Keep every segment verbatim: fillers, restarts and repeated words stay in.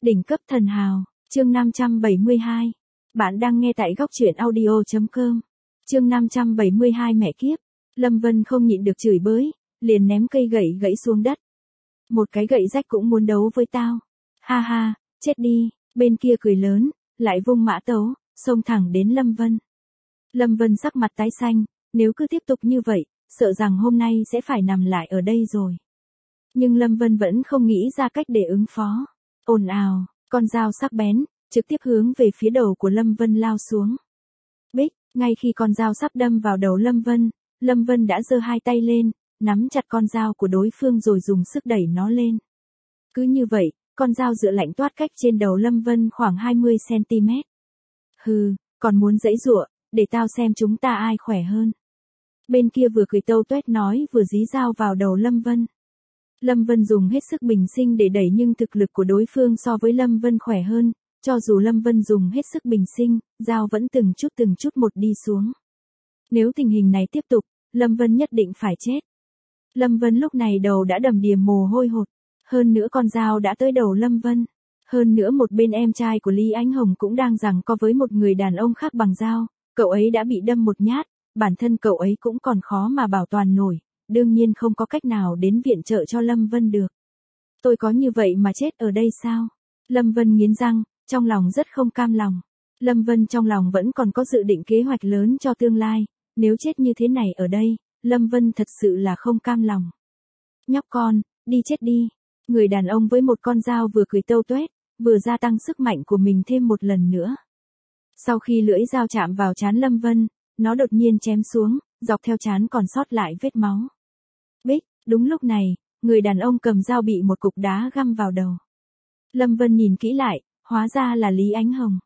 Đỉnh cấp thần hào, chương năm trăm bảy mươi hai. Bạn đang nghe tại góc truyện audio chấm com. Chương năm trăm bảy mươi hai mẹ kiếp. Lâm Vân không nhịn được chửi bới, liền ném cây gậy gãy xuống đất. Một cái gậy rách cũng muốn đấu với tao. Ha ha, chết đi, bên kia cười lớn, lại vung mã tấu, xông thẳng đến Lâm Vân. Lâm Vân sắc mặt tái xanh, nếu cứ tiếp tục như vậy, sợ rằng hôm nay sẽ phải nằm lại ở đây rồi. Nhưng Lâm Vân vẫn không nghĩ ra cách để ứng phó. Ồn ào, con dao sắc bén, trực tiếp hướng về phía đầu của Lâm Vân lao xuống. Bích, ngay khi con dao sắp đâm vào đầu Lâm Vân, Lâm Vân đã giơ hai tay lên, nắm chặt con dao của đối phương rồi dùng sức đẩy nó lên. Cứ như vậy, con dao dựa lạnh toát cách trên đầu Lâm Vân khoảng hai mươi xăng ti mét. Hừ, còn muốn giãy giụa, để tao xem chúng ta ai khỏe hơn. Bên kia vừa cười tâu tuét nói vừa dí dao vào đầu Lâm Vân. Lâm Vân dùng hết sức bình sinh để đẩy nhưng thực lực của đối phương so với Lâm Vân khỏe hơn, cho dù Lâm Vân dùng hết sức bình sinh, dao vẫn từng chút từng chút một đi xuống. Nếu tình hình này tiếp tục, Lâm Vân nhất định phải chết. Lâm Vân lúc này đầu đã đầm đìa mồ hôi hột, hơn nữa con dao đã tới đầu Lâm Vân. Hơn nữa một bên em trai của Lý Ánh Hồng cũng đang giằng co với một người đàn ông khác bằng dao, cậu ấy đã bị đâm một nhát, bản thân cậu ấy cũng còn khó mà bảo toàn nổi. Đương nhiên không có cách nào đến viện trợ cho Lâm Vân được. Tôi có như vậy mà chết ở đây sao? Lâm Vân nghiến răng, trong lòng rất không cam lòng. Lâm Vân trong lòng vẫn còn có dự định kế hoạch lớn cho tương lai, nếu chết như thế này ở đây, Lâm Vân thật sự là không cam lòng. Nhóc con, đi chết đi. Người đàn ông với một con dao vừa cười tâu tuét, vừa gia tăng sức mạnh của mình thêm một lần nữa. Sau khi lưỡi dao chạm vào trán Lâm Vân, nó đột nhiên chém xuống, dọc theo trán còn sót lại vết máu. Bích, đúng lúc này, người đàn ông cầm dao bị một cục đá găm vào đầu. Lâm Vân nhìn kỹ lại, hóa ra là Lý Ánh Hồng.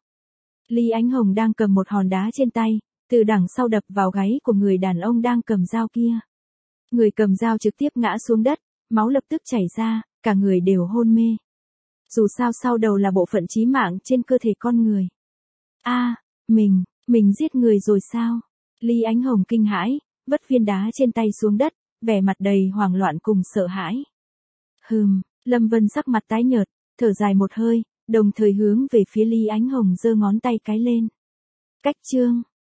Lý Ánh Hồng đang cầm một hòn đá trên tay, từ đằng sau đập vào gáy của người đàn ông đang cầm dao kia. Người cầm dao trực tiếp ngã xuống đất, máu lập tức chảy ra, cả người đều hôn mê. Dù sao sau đầu là bộ phận chí mạng trên cơ thể con người. A, à, mình, mình giết người rồi sao? Lý Ánh Hồng kinh hãi, vứt viên đá trên tay xuống đất, vẻ mặt đầy hoảng loạn cùng sợ hãi. Hừm, Lâm Vân sắc mặt tái nhợt, thở dài một hơi, đồng thời hướng về phía Lý Ánh Hồng giơ ngón tay cái lên. Cách chương.